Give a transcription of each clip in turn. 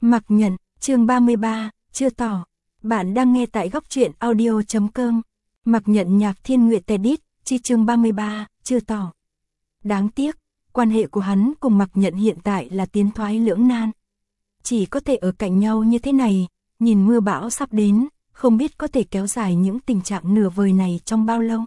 Mặc Nhận, chương 33, chưa tỏ. Bạn đang nghe tại góc truyện audio.com. Mặc Nhận Nhạc Thiên Nguyệt Tedit, chi chương 33, chưa tỏ. Đáng tiếc, quan hệ của hắn cùng Mặc Nhận hiện tại là tiến thoái lưỡng nan. Chỉ có thể ở cạnh nhau như thế này, nhìn mưa bão sắp đến, không biết có thể kéo dài những tình trạng nửa vời này trong bao lâu.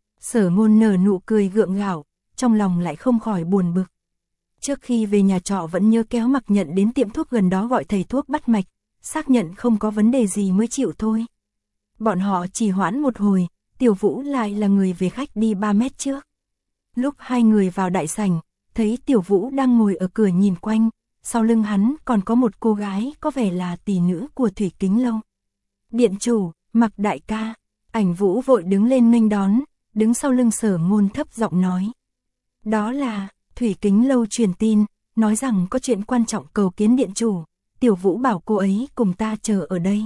Sở Ngôn nở nụ cười gượng gạo, trong lòng lại không khỏi buồn bực. Trước khi về nhà trọ vẫn nhớ kéo Mặc Nhận đến tiệm thuốc gần đó gọi thầy thuốc bắt mạch, xác nhận không có vấn đề gì mới chịu thôi. Bọn họ chỉ hoãn một hồi, Tiểu Vũ lại là người về khách đi 3 mét trước. Lúc hai người vào đại sảnh, thấy Tiểu Vũ đang ngồi ở cửa nhìn quanh, sau lưng hắn còn có một cô gái có vẻ là tỷ nữ của Thủy Kính Lâu. Điện chủ, Mặc đại ca. Ảnh Vũ vội đứng lên nghênh đón, đứng sau lưng Sở Ngôn thấp giọng nói. Đó là Thủy Kính Lâu truyền tin, nói rằng có chuyện quan trọng cầu kiến điện chủ, Tiểu Vũ bảo cô ấy cùng ta chờ ở đây.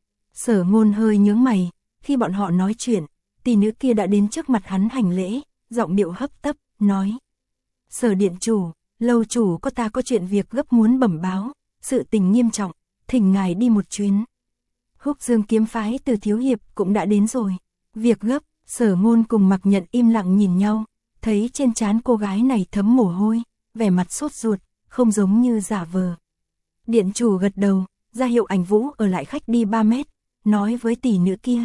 Sở Ngôn hơi nhướng mày, khi bọn họ nói chuyện, tỷ nữ kia đã đến trước mặt hắn hành lễ, giọng điệu hấp tấp, nói. Sở điện chủ, lâu chủ có chuyện việc gấp muốn bẩm báo, sự tình nghiêm trọng, thỉnh ngài đi một chuyến. Húc Dương kiếm phái từ thiếu hiệp cũng đã đến rồi. Việc gấp, Sở Ngôn cùng Mặc Nhận im lặng nhìn nhau, thấy trên trán cô gái này thấm mồ hôi, vẻ mặt sốt ruột, không giống như giả vờ. Điện chủ gật đầu, ra hiệu Ảnh Vũ ở lại khách đi 3 mét, nói với tỷ nữ kia.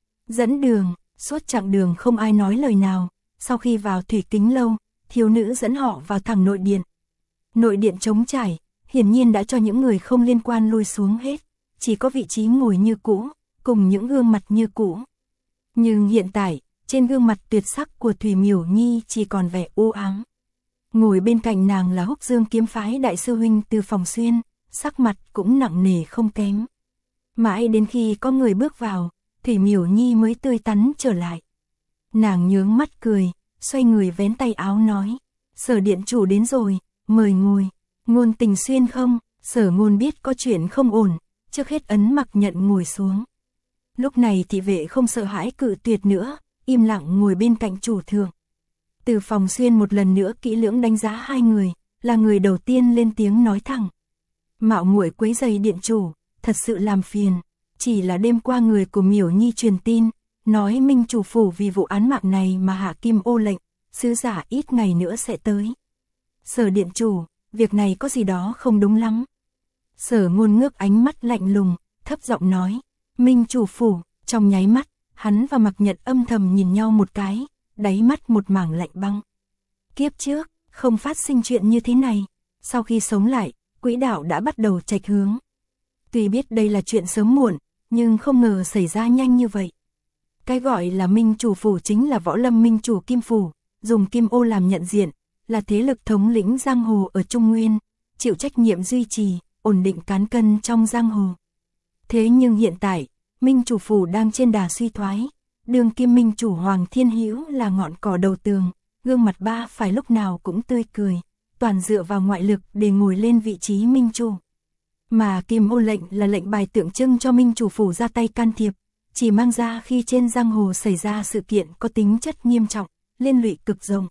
Dẫn đường, suốt chặng đường không ai nói lời nào, sau khi vào Thủy Kính Lâu, thiếu nữ dẫn họ vào thẳng nội điện. Nội điện trống trải, hiển nhiên đã cho những người không liên quan lui xuống hết, chỉ có vị trí ngồi như cũ, cùng những gương mặt như cũ. Nhưng hiện tại, trên gương mặt tuyệt sắc của Thủy Miểu Nhi chỉ còn vẻ u ám. Ngồi bên cạnh nàng là Húc Dương kiếm phái đại sư huynh Từ Phòng Xuyên, sắc mặt cũng nặng nề không kém. Mãi đến khi có người bước vào, Thủy Miểu Nhi mới tươi tắn trở lại. Nàng nhướng mắt cười, xoay người vén tay áo nói. Sở điện chủ đến rồi, mời ngồi. Ngôn Tình Xuyên không? Sở Ngôn biết có chuyện không ổn, trước hết ấn Mặc Nhận ngồi xuống. Lúc này thị vệ không sợ hãi cự tuyệt nữa, im lặng ngồi bên cạnh chủ thượng. Từ Phòng Xuyên một lần nữa kỹ lưỡng đánh giá hai người, là người đầu tiên lên tiếng nói thẳng. Mạo muội quấy rầy điện chủ, thật sự làm phiền, chỉ là đêm qua người của Miểu Nhi truyền tin, nói Minh chủ phủ vì vụ án mạng này mà hạ kim ô lệnh, sứ giả ít ngày nữa sẽ tới. Sở điện chủ, việc này có gì đó không đúng lắm. Sở Ngôn ngước ánh mắt lạnh lùng, thấp giọng nói. Minh chủ phủ, trong nháy mắt, hắn và Mặc Nhận âm thầm nhìn nhau một cái, đáy mắt một mảng lạnh băng. Kiếp trước, không phát sinh chuyện như thế này, sau khi sống lại, quỹ đạo đã bắt đầu chệch hướng. Tuy biết đây là chuyện sớm muộn, nhưng không ngờ xảy ra nhanh như vậy. Cái gọi là Minh chủ phủ chính là Võ Lâm Minh chủ Kim Phủ, dùng kim ô làm nhận diện, là thế lực thống lĩnh giang hồ ở Trung Nguyên, chịu trách nhiệm duy trì, ổn định cán cân trong giang hồ. Thế nhưng hiện tại, Minh chủ phủ đang trên đà suy thoái, đường kim Minh chủ Hoàng Thiên Hữu là ngọn cỏ đầu tường, gương mặt ba phải lúc nào cũng tươi cười, toàn dựa vào ngoại lực để ngồi lên vị trí Minh chủ. Mà Kim ô lệnh là lệnh bài tượng trưng cho Minh chủ phủ ra tay can thiệp, chỉ mang ra khi trên giang hồ xảy ra sự kiện có tính chất nghiêm trọng, liên lụy cực rộng.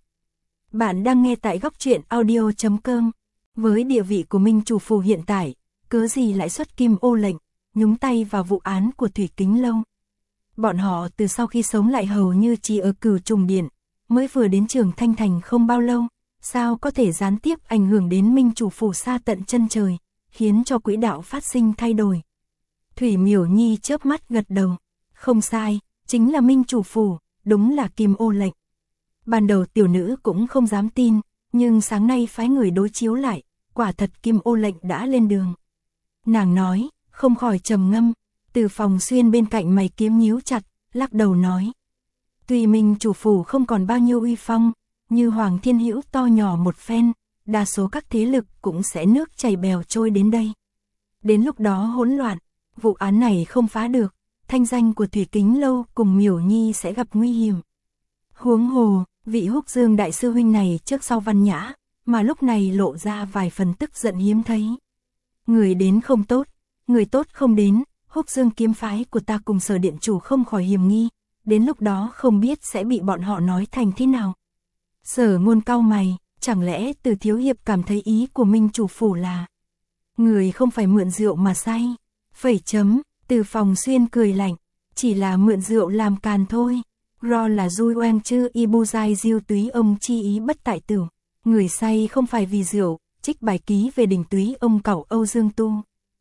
Bạn đang nghe tại góc truyện audio.com. Với địa vị của Minh chủ phủ hiện tại, cớ gì lại xuất Kim ô lệnh, nhúng tay vào vụ án của Thủy Kính Lâu. Bọn họ từ sau khi sống lại hầu như chỉ ở Cửu Trùng Điện, mới vừa đến Trường Thanh Thành không bao lâu, sao có thể gián tiếp ảnh hưởng đến Minh chủ phủ xa tận chân trời, khiến cho quỹ đạo phát sinh thay đổi. Thủy Miểu Nhi chớp mắt gật đầu, không sai, chính là Minh chủ phủ, đúng là Kim ô lệnh. Ban đầu tiểu nữ cũng không dám tin, nhưng sáng nay phái người đối chiếu lại, quả thật Kim ô lệnh đã lên đường. Nàng nói, không khỏi trầm ngâm, Từ Phòng Xuyên bên cạnh mày kiếm nhíu chặt, lắc đầu nói. Tuy Minh chủ phủ không còn bao nhiêu uy phong, như Hoàng Thiên Hữu to nhỏ một phen, đa số các thế lực cũng sẽ nước chảy bèo trôi đến đây. Đến lúc đó hỗn loạn, vụ án này không phá được, thanh danh của Thủy Kính Lâu cùng Miểu Nhi sẽ gặp nguy hiểm. Huống hồ, vị Húc Dương đại sư huynh này trước sau văn nhã, mà lúc này lộ ra vài phần tức giận hiếm thấy. Người đến không tốt, người tốt không đến, Húc Dương kiếm phái của ta cùng Sở điện chủ không khỏi hiểm nghi, đến lúc đó không biết sẽ bị bọn họ nói thành thế nào. Sở Ngôn cau mày, chẳng lẽ Từ thiếu hiệp cảm thấy ý của Minh chủ phủ là Người không phải mượn rượu mà say. Phẩy chấm, Từ Phòng Xuyên cười lạnh. Chỉ là mượn rượu làm càn thôi. Ro là dui oan chứ ibu dai diêu túy ông chi ý bất tại tử. Người say không phải vì rượu, trích bài ký về đỉnh túy ông cẩu Âu Dương Tu.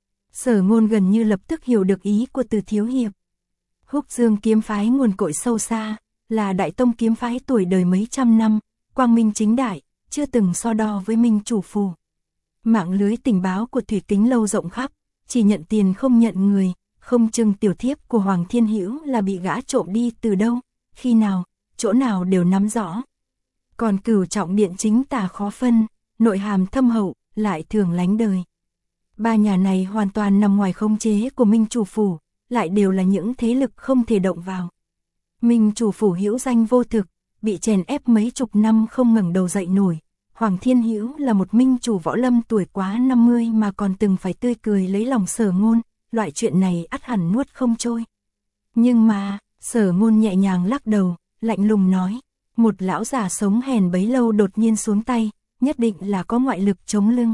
Sở Ngôn gần như lập tức hiểu được ý của Từ thiếu hiệp. Húc Dương kiếm phái nguồn cội sâu xa, là đại tông kiếm phái tuổi đời mấy trăm năm, quang minh chính đại, chưa từng so đo với Minh chủ phủ. Mạng lưới tình báo của Thủy Kính Lâu rộng khắp, chỉ nhận tiền không nhận người, không chừng tiểu thiếp của Hoàng Thiên Hữu là bị gã trộm đi từ đâu, khi nào, chỗ nào đều nắm rõ. Còn Cửu Trọng Điện chính tà khó phân, nội hàm thâm hậu, lại thường lánh đời. Ba nhà này hoàn toàn nằm ngoài khống chế của Minh chủ phủ, lại đều là những thế lực không thể động vào. Minh chủ phủ hữu danh vô thực, bị chèn ép mấy chục năm không ngẩng đầu dậy nổi. Hoàng Thiên Hữu là một minh chủ võ lâm tuổi quá 50 mà còn từng phải tươi cười lấy lòng Sở Ngôn, loại chuyện này ắt hẳn nuốt không trôi. Nhưng mà, Sở Ngôn nhẹ nhàng lắc đầu, lạnh lùng nói, một lão già sống hèn bấy lâu đột nhiên xuống tay, nhất định là có ngoại lực chống lưng.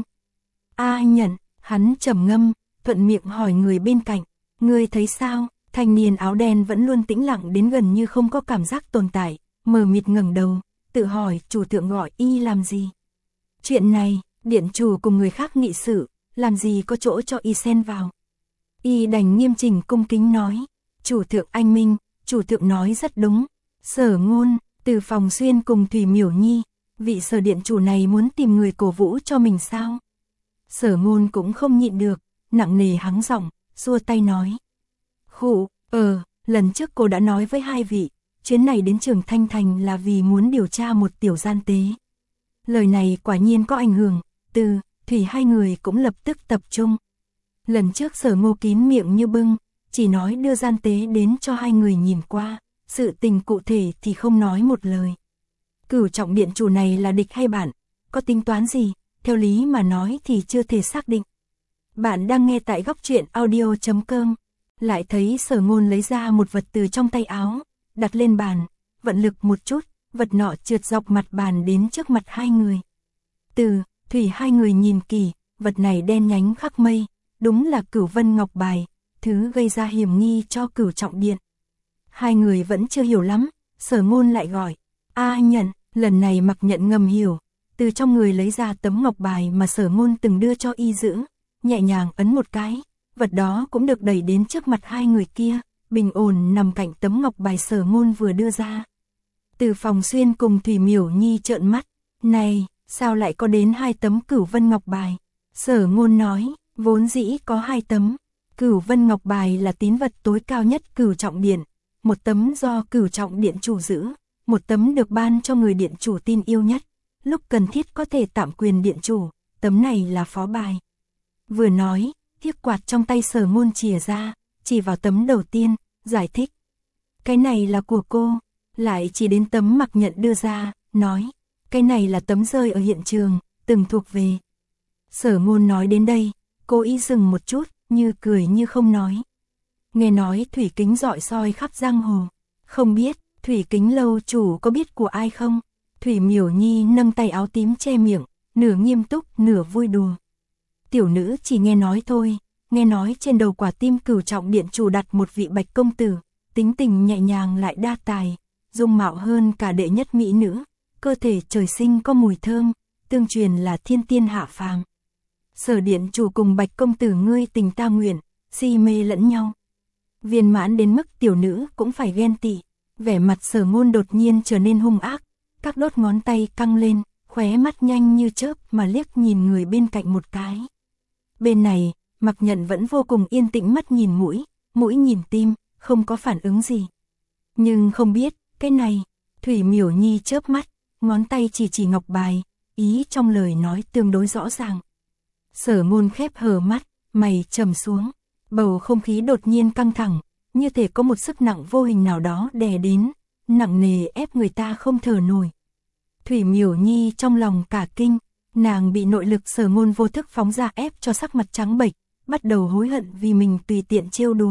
A Nhận, hắn trầm ngâm, thuận miệng hỏi người bên cạnh, ngươi thấy sao? Thanh niên áo đen vẫn luôn tĩnh lặng đến gần như không có cảm giác tồn tại, mờ mịt ngẩng đầu, tự hỏi chủ thượng gọi y làm gì. Chuyện này, điện chủ cùng người khác nghị sự, làm gì có chỗ cho y xen vào. Y đành nghiêm chỉnh cung kính nói, chủ thượng anh minh, chủ thượng nói rất đúng. Sở Ngôn, Từ Phòng Xuyên cùng Thủy Miểu Nhi, vị Sở điện chủ này muốn tìm người cổ vũ cho mình sao? Sở Ngôn cũng không nhịn được, nặng nề hắng giọng, xua tay nói. Khụ, lần trước cô đã nói với hai vị, chuyến này đến Trường Thanh Thành là vì muốn điều tra một tiểu gian tế. Lời này quả nhiên có ảnh hưởng, Từ, Thủy hai người cũng lập tức tập trung. Lần trước Sở Ngô kín miệng như bưng, chỉ nói đưa gian tế đến cho hai người nhìn qua, sự tình cụ thể thì không nói một lời. Cửu Trọng điện chủ này là địch hay bạn, có tính toán gì, theo lý mà nói thì chưa thể xác định. Bạn đang nghe tại góc truyện audio.com. Lại thấy Sở Ngôn lấy ra một vật từ trong tay áo, đặt lên bàn, vận lực một chút, vật nọ trượt dọc mặt bàn đến trước mặt hai người. Từ, Thủy hai người nhìn kỹ, vật này đen nhánh khắc mây, đúng là Cửu Vân Ngọc Bài, thứ gây ra hiểm nghi cho Cửu Trọng điện. Hai người vẫn chưa hiểu lắm, Sở Ngôn lại gọi, A Nhận, lần này Mặc Nhận ngầm hiểu, từ trong người lấy ra tấm ngọc bài mà Sở Ngôn từng đưa cho y giữ, nhẹ nhàng ấn một cái. Vật đó cũng được đẩy đến trước mặt hai người kia, bình ổn nằm cạnh tấm ngọc bài Sở Ngôn vừa đưa ra. Từ Phòng Xuyên cùng Thủy Miểu Nhi trợn mắt, này, sao lại có đến hai tấm Cửu Vân Ngọc Bài? Sở Ngôn nói, vốn dĩ có hai tấm. Cửu Vân Ngọc Bài là tín vật tối cao nhất Cửu Trọng điện, một tấm do Cửu Trọng điện chủ giữ, một tấm được ban cho người điện chủ tin yêu nhất, lúc cần thiết có thể tạm quyền điện chủ, tấm này là phó bài. Vừa nói, chiếc quạt trong tay Sở Ngôn chìa ra, chỉ vào tấm đầu tiên, giải thích. Cái này là của cô, lại chỉ đến tấm Mặc Nhận đưa ra, nói. Cái này là tấm rơi ở hiện trường, từng thuộc về. Sở Ngôn nói đến đây, cô ý dừng một chút, như cười như không nói. Nghe nói Thủy Kính rọi soi khắp giang hồ. Không biết, Thủy Kính lâu chủ có biết của ai không? Thủy Miểu Nhi nâng tay áo tím che miệng, nửa nghiêm túc, nửa vui đùa. Tiểu nữ chỉ nghe nói thôi, nghe nói trên đầu quả tim Cửu Trọng điện chủ đặt một vị bạch công tử, tính tình nhẹ nhàng lại đa tài, dung mạo hơn cả đệ nhất mỹ nữ, cơ thể trời sinh có mùi thơm, tương truyền là thiên tiên hạ phàm. Sở điện chủ cùng bạch công tử ngươi tình ta nguyện, si mê lẫn nhau. Viên mãn đến mức tiểu nữ cũng phải ghen tị, vẻ mặt Sở Ngôn đột nhiên trở nên hung ác, các đốt ngón tay căng lên, khóe mắt nhanh như chớp mà liếc nhìn người bên cạnh một cái. Bên này, Mặc Nhận vẫn vô cùng yên tĩnh, mắt nhìn mũi, mũi nhìn tim, không có phản ứng gì. Nhưng không biết, cái này, Thủy Miểu Nhi chớp mắt, ngón tay chỉ ngọc bài, ý trong lời nói tương đối rõ ràng. Sở Ngôn khép hờ mắt, mày trầm xuống, bầu không khí đột nhiên căng thẳng, như thể có một sức nặng vô hình nào đó đè đến, nặng nề ép người ta không thở nổi. Thủy Miểu Nhi trong lòng cả kinh, nàng bị nội lực Sở Ngôn vô thức phóng ra ép cho sắc mặt trắng bệch, bắt đầu hối hận vì mình tùy tiện trêu đùa.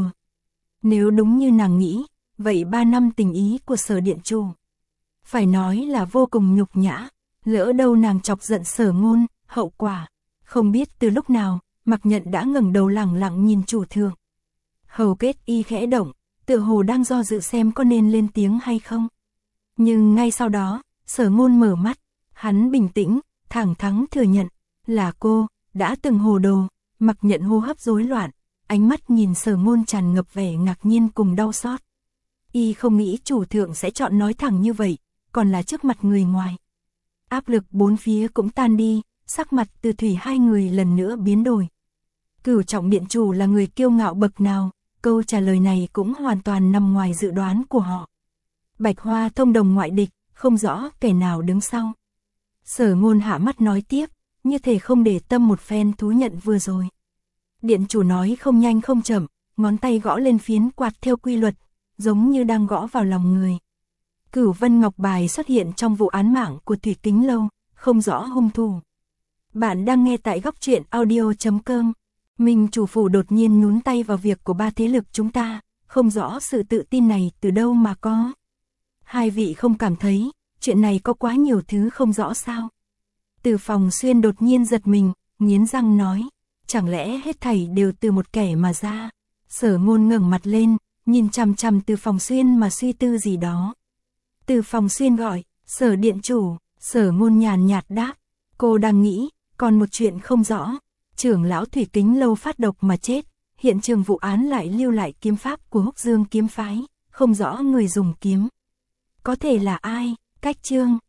Nếu đúng như nàng nghĩ, vậy 3 năm tình ý của Sở điện chủ, phải nói là vô cùng nhục nhã, lỡ đâu nàng chọc giận Sở Ngôn, hậu quả, không biết từ lúc nào, Mặc Nhận đã ngẩng đầu lẳng lặng nhìn chủ thượng. Hầu kết y khẽ động, tựa hồ đang do dự xem có nên lên tiếng hay không. Nhưng ngay sau đó, Sở Ngôn mở mắt, hắn bình tĩnh, thẳng thắn thừa nhận, là cô, đã từng hồ đồ. Mặc Nhận hô hấp rối loạn, ánh mắt nhìn Sở Ngôn tràn ngập vẻ ngạc nhiên cùng đau xót. Y không nghĩ chủ thượng sẽ chọn nói thẳng như vậy, còn là trước mặt người ngoài. Áp lực bốn phía cũng tan đi, sắc mặt Từ Thủy hai người lần nữa biến đổi. Cửu Trọng điện chủ là người kiêu ngạo bậc nào, câu trả lời này cũng hoàn toàn nằm ngoài dự đoán của họ. Bạch Hoa thông đồng ngoại địch, không rõ kẻ nào đứng sau. Sở Ngôn hạ mắt nói tiếp, như thể không để tâm một phen thú nhận vừa rồi. Điện chủ nói không nhanh không chậm, ngón tay gõ lên phiến quạt theo quy luật, giống như đang gõ vào lòng người. Cửu Vân Ngọc bài xuất hiện trong vụ án mạng của Thủy Kính Lâu, không rõ hung thủ. Bạn đang nghe tại góc truyện audio.com. Minh chủ phủ đột nhiên nhún tay vào việc của ba thế lực chúng ta, không rõ sự tự tin này từ đâu mà có. Hai vị không cảm thấy, chuyện này có quá nhiều thứ không rõ sao? Từ Phòng Xuyên đột nhiên giật mình, nghiến răng nói, chẳng lẽ hết thảy đều từ một kẻ mà ra? Sở Ngôn ngẩng mặt lên, nhìn chằm chằm Từ Phòng Xuyên mà suy tư gì đó. Từ Phòng Xuyên gọi, Sở điện chủ. Sở Ngôn nhàn nhạt đáp, cô đang nghĩ, còn một chuyện không rõ. Trưởng lão Thủy Kính Lâu phát độc mà chết, hiện trường vụ án lại lưu lại kiếm pháp của Húc Dương kiếm phái, không rõ người dùng kiếm. Có thể là ai? Cách chương